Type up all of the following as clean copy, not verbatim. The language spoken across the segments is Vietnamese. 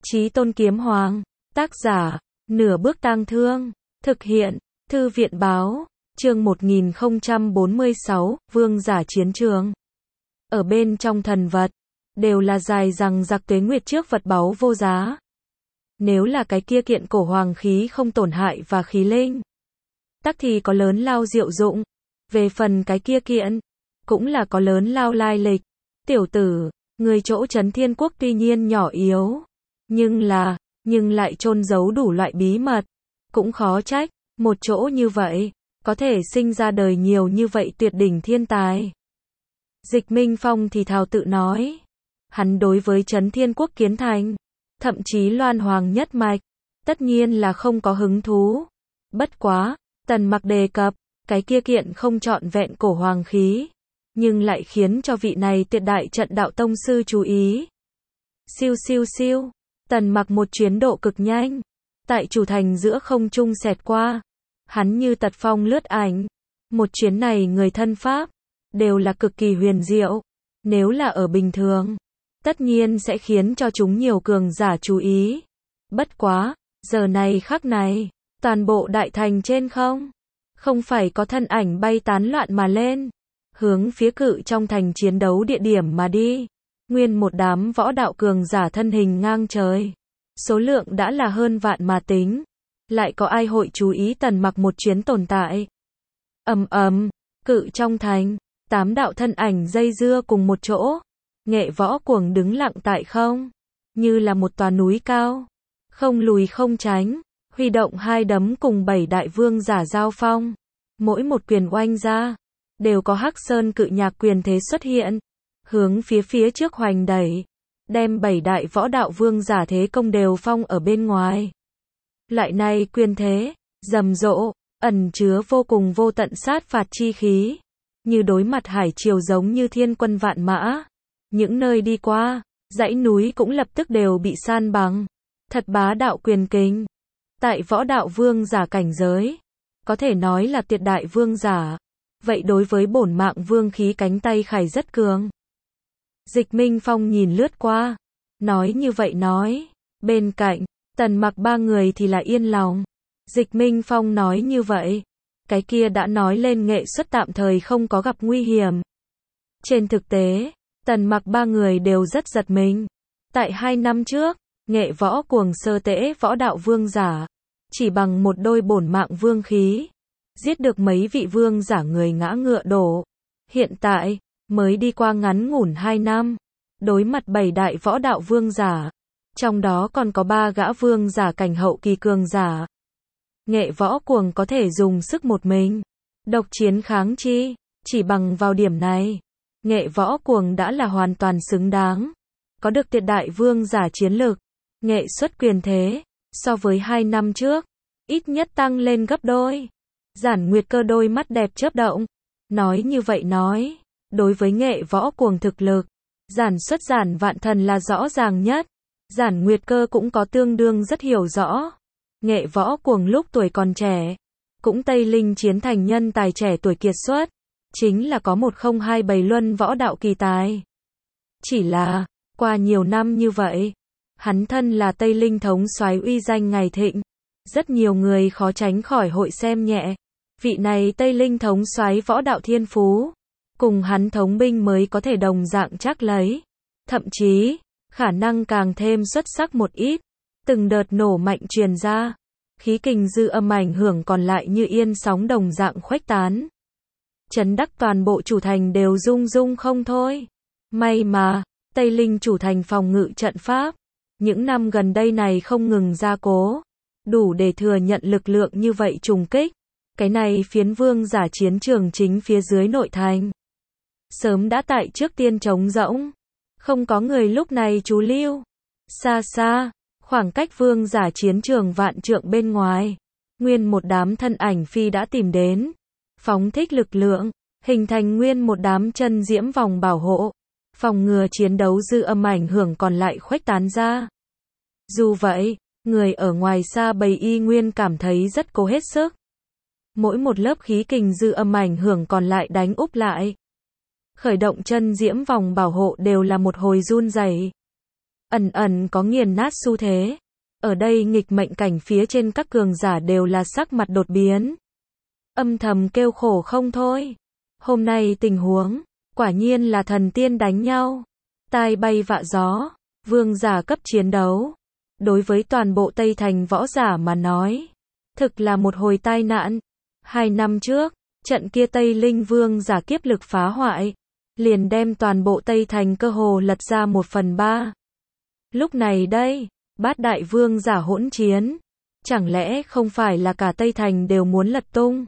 Chí Tôn Kiếm Hoàng, tác giả, Nửa Bước Tang Thương, thực hiện, Thư viện báo, chương 1046, Vương giả chiến trường. Ở bên trong thần vật, đều là dài rằng giặc tuế nguyệt trước vật báu vô giá. Nếu là cái kia kiện cổ hoàng khí không tổn hại và khí linh, tắc thì có lớn lao diệu dụng. Về phần cái kia kiện, cũng là có lớn lao lai lịch. Tiểu tử, người chỗ Trấn Thiên Quốc tuy nhiên nhỏ yếu, nhưng lại chôn giấu đủ loại bí mật. Cũng khó trách, một chỗ như vậy, có thể sinh ra đời nhiều như vậy tuyệt đỉnh thiên tài. Dịch Minh Phong thì thào tự nói. Hắn đối với Trấn Thiên Quốc kiến thành, thậm chí Loan Hoàng nhất mạch, tất nhiên là không có hứng thú. Bất quá, Tần Mặc đề cập, cái kia kiện không trọn vẹn cổ hoàng khí, nhưng lại khiến cho vị này tuyệt đại trận đạo tông sư chú ý. Siêu siêu siêu, Tần Mặc một chuyến độ cực nhanh, tại chủ thành giữa không trung xẹt qua. Hắn như tật phong lướt ảnh, một chuyến này người thân pháp, đều là cực kỳ huyền diệu. Nếu là ở bình thường, tất nhiên sẽ khiến cho chúng nhiều cường giả chú ý. Bất quá, giờ này khắc này, toàn bộ đại thành trên không phải có thân ảnh bay tán loạn mà lên, hướng phía cự trong thành chiến đấu địa điểm mà đi. Nguyên một đám võ đạo cường giả thân hình ngang trời, số lượng đã là hơn vạn mà tính, lại có ai hội chú ý Tần Mặc một chuyến tồn tại. Cự trong thành, 8 đạo thân ảnh dây dưa cùng một chỗ. Nghệ Võ Cuồng đứng lặng tại không, như là một tòa núi cao, không lùi không tránh, huy động hai đấm cùng 7 đại vương giả giao phong. Mỗi một quyền oanh ra, đều có Hắc Sơn cự nhạc quyền thế xuất hiện, hướng phía trước hoành đẩy, đem 7 đại võ đạo vương giả thế công đều phong ở bên ngoài. Loại này quyền thế, rầm rộ, ẩn chứa vô cùng vô tận sát phạt chi khí, như đối mặt hải triều giống như thiên quân vạn mã. Những nơi đi qua, dãy núi cũng lập tức đều bị san bằng. Thật bá đạo quyền kinh. Tại võ đạo vương giả cảnh giới, có thể nói là tuyệt đại vương giả. Vậy đối với bổn mạng vương khí cánh tay khải rất cường. Dịch Minh Phong nhìn lướt qua, nói như vậy nói. Bên cạnh, Tần Mặc ba người thì là yên lòng. Dịch Minh Phong nói như vậy, cái kia đã nói lên nghệ xuất tạm thời không có gặp nguy hiểm. Trên thực tế, Tần Mặc ba người đều rất giật mình. Tại 2 năm trước, Nghệ Võ Cuồng sơ tễ võ đạo vương giả, chỉ bằng một đôi bổn mạng vương khí, giết được mấy vị vương giả người ngã ngựa đổ. Hiện tại, mới đi qua ngắn ngủn 2 năm, đối mặt 7 đại võ đạo vương giả, trong đó còn có 3 gã vương giả cảnh hậu kỳ cường giả. Nghệ Võ Cuồng có thể dùng sức một mình, độc chiến kháng chi, chỉ bằng vào điểm này, Nghệ Võ Cuồng đã là hoàn toàn xứng đáng, có được tuyệt đại vương giả chiến lực, nghệ xuất quyền thế, so với 2 năm trước, ít nhất tăng lên gấp đôi. Giản Nguyệt Cơ đôi mắt đẹp chớp động, nói như vậy nói, đối với Nghệ Võ Cuồng thực lực, Giản Xuất Giản Vạn Thần là rõ ràng nhất, Giản Nguyệt Cơ cũng có tương đương rất hiểu rõ. Nghệ Võ Cuồng lúc tuổi còn trẻ, cũng Tây Linh chiến thành nhân tài trẻ tuổi kiệt xuất, chính là có 1027 luân võ đạo kỳ tài. Chỉ là, qua nhiều năm như vậy, hắn thân là Tây Linh thống soái uy danh ngày thịnh, rất nhiều người khó tránh khỏi hội xem nhẹ. Vị này Tây Linh thống soái võ đạo thiên phú, cùng hắn thống binh mới có thể đồng dạng chắc lấy. Thậm chí, khả năng càng thêm xuất sắc một ít. Từng đợt nổ mạnh truyền ra, khí kình dư âm ảnh hưởng còn lại như yên sóng đồng dạng khuếch tán. Chấn đắc toàn bộ chủ thành đều rung rung không thôi. May mà, Tây Linh chủ thành phòng ngự trận pháp, những năm gần đây này không ngừng gia cố, đủ để thừa nhận lực lượng như vậy trùng kích. Cái này phiến vương giả chiến trường chính phía dưới nội thành, sớm đã tại trước tiên trống rỗng, không có người lúc này trú lưu. Xa xa, khoảng cách vương giả chiến trường vạn trượng bên ngoài, nguyên một đám thân ảnh phi đã tìm đến, phóng thích lực lượng, hình thành nguyên một đám chân diễm vòng bảo hộ, phòng ngừa chiến đấu dư âm ảnh hưởng còn lại khuếch tán ra. Dù vậy, người ở ngoài xa bầy y nguyên cảm thấy rất cố hết sức. Mỗi một lớp khí kình dư âm ảnh hưởng còn lại đánh úp lại, khởi động chân diễm vòng bảo hộ đều là một hồi run rẩy. ẩn ẩn có nghiền nát xu thế. Ở đây nghịch mệnh cảnh phía trên các cường giả đều là sắc mặt đột biến. Âm thầm kêu khổ không thôi. Hôm nay tình huống, quả nhiên là thần tiên đánh nhau. Tai bay vạ gió, vương giả cấp chiến đấu. Đối với toàn bộ Tây Thành võ giả mà nói, thực là một hồi tai nạn. 2 năm trước, trận kia Tây Linh vương giả kiếp lực phá hoại, liền đem toàn bộ Tây Thành cơ hồ lật ra 1/3. Lúc này đây, bát đại vương giả hỗn chiến, chẳng lẽ không phải là cả Tây Thành đều muốn lật tung?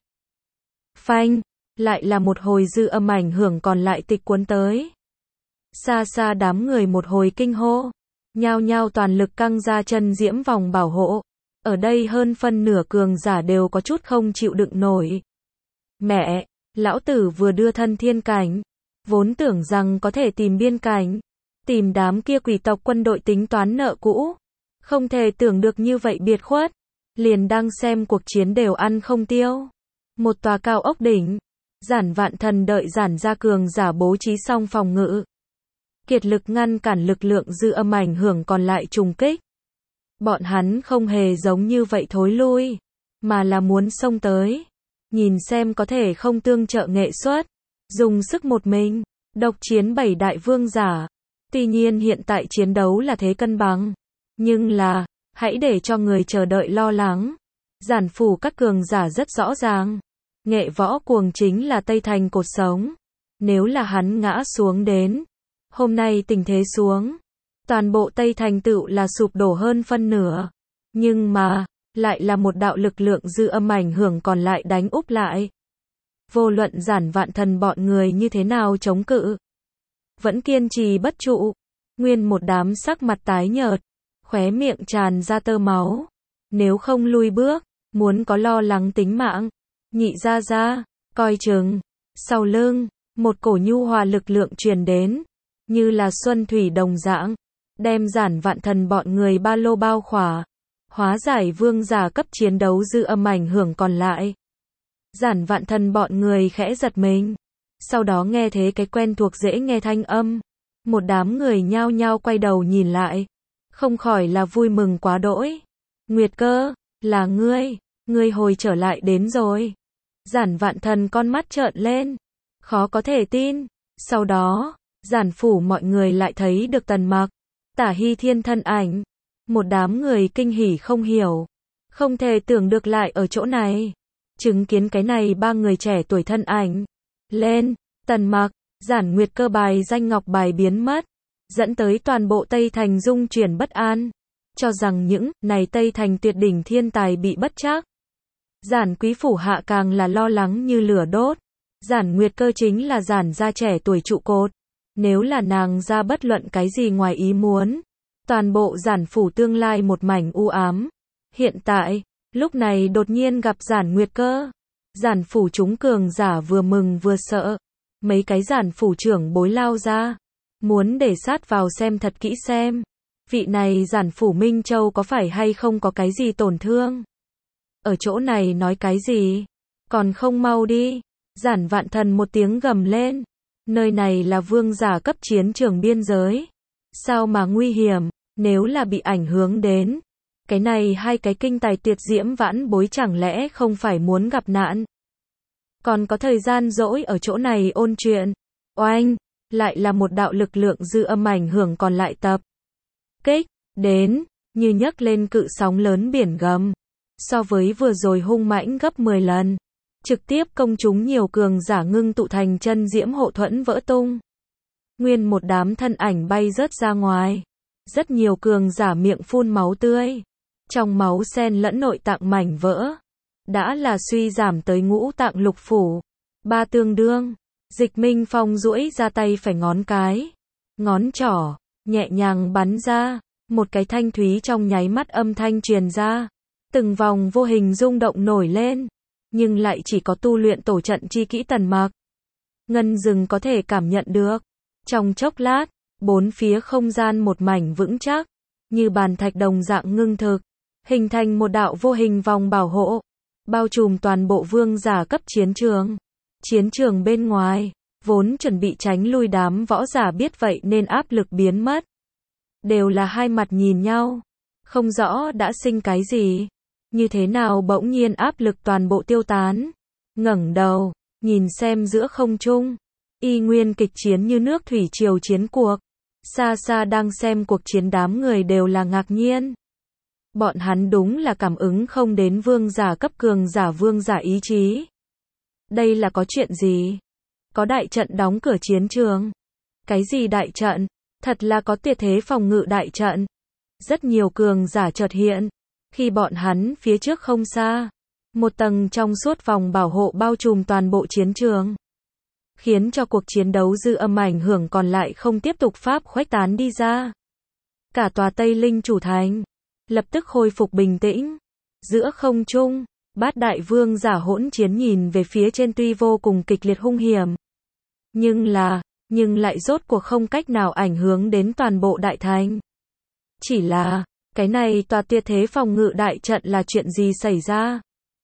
Phanh, lại là một hồi dư âm ảnh hưởng còn lại tịch cuốn tới. Xa xa đám người một hồi kinh hô, nhao nhao toàn lực căng ra chân diễm vòng bảo hộ. Ở đây hơn phân nửa cường giả đều có chút không chịu đựng nổi. Mẹ, lão tử vừa đưa thân thiên cảnh, vốn tưởng rằng có thể tìm biên cảnh, tìm đám kia quỷ tộc quân đội tính toán nợ cũ. Không thể tưởng được như vậy biệt khuất, liền đang xem cuộc chiến đều ăn không tiêu. Một tòa cao ốc đỉnh, Giản Vạn Thần đợi giản gia cường giả bố trí xong phòng ngự, kiệt lực ngăn cản lực lượng dư âm ảnh hưởng còn lại trùng kích. Bọn hắn không hề giống như vậy thối lui, mà là muốn xông tới, nhìn xem có thể không tương trợ nghệ xuất, dùng sức một mình, độc chiến 7 đại vương giả. Tuy nhiên hiện tại chiến đấu là thế cân bằng, nhưng là, hãy để cho người chờ đợi lo lắng. Giản phủ các cường giả rất rõ ràng, nghệ võ cuồng chính là Tây Thành cột sống. Nếu là hắn ngã xuống đến, hôm nay tình thế xuống, toàn bộ Tây Thành tựu là sụp đổ hơn phân nửa. Nhưng mà, lại là một đạo lực lượng dư âm ảnh hưởng còn lại đánh úp lại. Vô luận Giản Vạn Thần bọn người như thế nào chống cự, vẫn kiên trì bất trụ. Nguyên một đám sắc mặt tái nhợt, khóe miệng tràn ra tơ máu. Nếu không lui bước, muốn có lo lắng tính mạng. Nhị gia gia, coi chừng. Sau lưng, một cổ nhu hòa lực lượng truyền đến, như là xuân thủy đồng dạng, đem Giản Vạn Thần bọn người ba lô bao khỏa, hóa giải vương giả cấp chiến đấu dư âm ảnh hưởng còn lại. Giản Vạn Thần bọn người khẽ giật mình, sau đó nghe thấy cái quen thuộc dễ nghe thanh âm, một đám người nhao nhao quay đầu nhìn lại, không khỏi là vui mừng quá đỗi. Nguyệt Cơ, là ngươi hồi trở lại đến rồi. Giản Vạn Thần con mắt trợn lên, khó có thể tin. Sau đó, giản phủ mọi người lại thấy được Tần Mặc, Tả Hy Thiên thân ảnh. Một đám người kinh hỉ không hiểu, không thể tưởng được lại ở chỗ này. Chứng kiến cái này ba người trẻ tuổi thân ảnh lên, Tần Mặc, Giản Nguyệt Cơ bài danh ngọc bài biến mất, dẫn tới toàn bộ Tây Thành dung chuyển bất an, cho rằng những này Tây Thành tuyệt đỉnh thiên tài bị bất trắc. Giản quý phủ hạ càng là lo lắng như lửa đốt. Giản Nguyệt Cơ chính là Giản gia trẻ tuổi trụ cột, nếu là nàng ra bất luận cái gì ngoài ý muốn, toàn bộ Giản phủ tương lai một mảnh u ám. Hiện tại, lúc này đột nhiên gặp Giản Nguyệt Cơ, Giản phủ chúng cường giả vừa mừng vừa sợ. Mấy cái Giản phủ trưởng bối lao ra, muốn để sát vào xem thật kỹ xem, vị này Giản phủ Minh Châu có phải hay không có cái gì tổn thương. Ở chỗ này nói cái gì, còn không mau đi. Giản Vạn Thần một tiếng gầm lên, nơi này là vương giả cấp chiến trường biên giới, sao mà nguy hiểm, nếu là bị ảnh hưởng đến, cái này hai cái kinh tài tuyệt diễm vãn bối chẳng lẽ không phải muốn gặp nạn. Còn có thời gian dỗi ở chỗ này ôn chuyện. Oanh, lại là một đạo lực lượng dư âm ảnh hưởng còn lại tập kích đến, như nhấc lên cự sóng lớn biển gầm, so với vừa rồi hung mãnh gấp 10 lần, trực tiếp công chúng nhiều cường giả ngưng tụ thành chân diễm hộ thuẫn vỡ tung. Nguyên một đám thân ảnh bay rớt ra ngoài, rất nhiều cường giả miệng phun máu tươi, trong máu xen lẫn nội tạng mảnh vỡ, đã là suy giảm tới ngũ tạng lục phủ. Ba tương đương, Dịch Minh Phong duỗi ra tay phải ngón cái, ngón trỏ, nhẹ nhàng bắn ra, một cái thanh thúy trong nháy mắt âm thanh truyền ra, từng vòng vô hình rung động nổi lên, nhưng lại chỉ có tu luyện tổ trận chi kỹ Tần Mặc. Ngân Dừng có thể cảm nhận được, trong chốc lát, bốn phía không gian một mảnh vững chắc, như bàn thạch đồng dạng ngưng thực, hình thành một đạo vô hình vòng bảo hộ, bao trùm toàn bộ vương giả cấp chiến trường. Chiến trường bên ngoài, vốn chuẩn bị tránh lui đám võ giả biết vậy nên áp lực biến mất. đều là hai mặt nhìn nhau, không rõ đã sinh cái gì, như thế nào bỗng nhiên áp lực toàn bộ tiêu tán. Ngẩng đầu, nhìn xem giữa không trung, y nguyên kịch chiến như nước thủy triều chiến cuộc. Xa xa đang xem cuộc chiến đám người đều là ngạc nhiên. Bọn hắn đúng là cảm ứng không đến vương giả cấp cường giả vương giả ý chí. Đây là có chuyện gì? Có đại trận đóng cửa chiến trường. Cái gì đại trận? Thật là có tuyệt thế phòng ngự đại trận. Rất nhiều cường giả chợt hiện. Khi bọn hắn phía trước không xa, một tầng trong suốt vòng bảo hộ bao trùm toàn bộ chiến trường, khiến cho cuộc chiến đấu dư âm ảnh hưởng còn lại không tiếp tục pháp khuếch tán đi ra. Cả tòa Tây Linh chủ thành lập tức khôi phục bình tĩnh. Giữa không trung, Bát đại vương giả hỗn chiến nhìn về phía trên tuy vô cùng kịch liệt hung hiểm, nhưng lại rốt cuộc không cách nào ảnh hưởng đến toàn bộ đại thành. Chỉ là, cái này tòa tuyệt thế phòng ngự đại trận là chuyện gì xảy ra?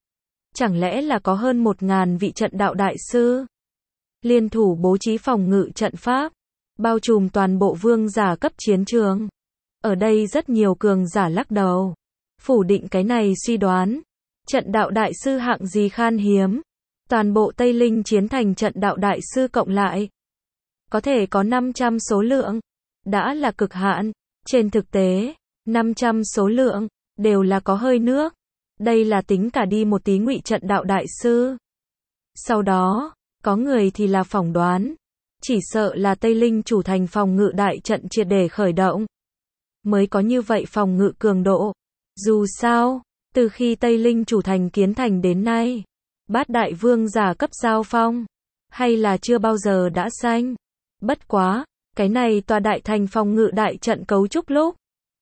Chẳng lẽ là có hơn 1000 vị trận đạo đại sư liên thủ bố trí phòng ngự trận pháp, bao trùm toàn bộ vương giả cấp chiến trường? Ở đây rất nhiều cường giả lắc đầu, phủ định cái này suy đoán. Trận đạo đại sư hạng gì khan hiếm, toàn bộ Tây Linh chiến thành trận đạo đại sư cộng lại, có thể có 500 số lượng, đã là cực hạn. Trên thực tế, 500 số lượng, đều là có hơi nước. Đây là tính cả đi một tí ngụy trận đạo đại sư. Sau đó, có người thì là phỏng đoán, chỉ sợ là Tây Linh chủ thành phòng ngự đại trận triệt để khởi động, mới có như vậy phòng ngự cường độ. Dù sao, từ khi Tây Linh chủ thành kiến thành đến nay, Bát đại vương giả cấp giao phong, hay là chưa bao giờ đã sanh. Bất quá, cái này tòa đại thành phòng ngự đại trận cấu trúc lúc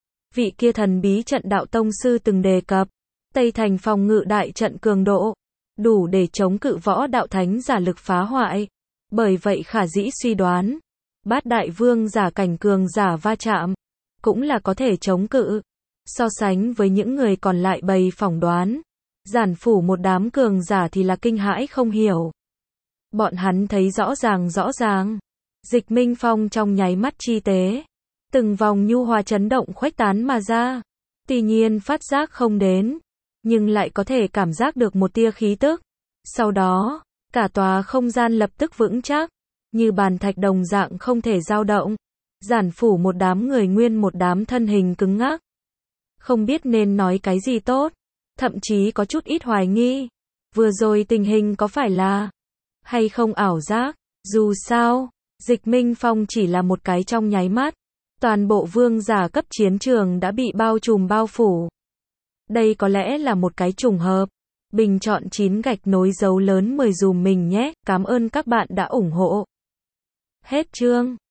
vị kia thần bí trận đạo tông sư từng đề cập, Tây thành phòng ngự đại trận cường độ đủ để chống cự võ đạo thánh giả lực phá hoại. Bởi vậy khả dĩ suy đoán, Bát đại vương giả cảnh cường giả va chạm cũng là có thể chống cự. So sánh với những người còn lại bày phỏng đoán, giản phủ một đám cường giả thì là kinh hãi không hiểu. Bọn hắn thấy rõ ràng, Dịch Minh Phong trong nháy mắt chi tế, từng vòng nhu hòa chấn động khuếch tán mà ra. Tuy nhiên phát giác không đến, nhưng lại có thể cảm giác được một tia khí tức. Sau đó, cả tòa không gian lập tức vững chắc, như bàn thạch đồng dạng không thể dao động. Giản phủ một đám người nguyên một đám thân hình cứng ngắc, không biết nên nói cái gì tốt, thậm chí có chút ít hoài nghi, vừa rồi tình hình có phải là hay không ảo giác. Dù sao, Dịch Minh Phong chỉ là một cái trong nháy mắt, toàn bộ vương giả cấp chiến trường đã bị bao trùm bao phủ. Đây có lẽ là một cái trùng hợp. Bình chọn 9 gạch nối dấu lớn 10 dùm mình nhé, cảm ơn các bạn đã ủng hộ. Hết chương.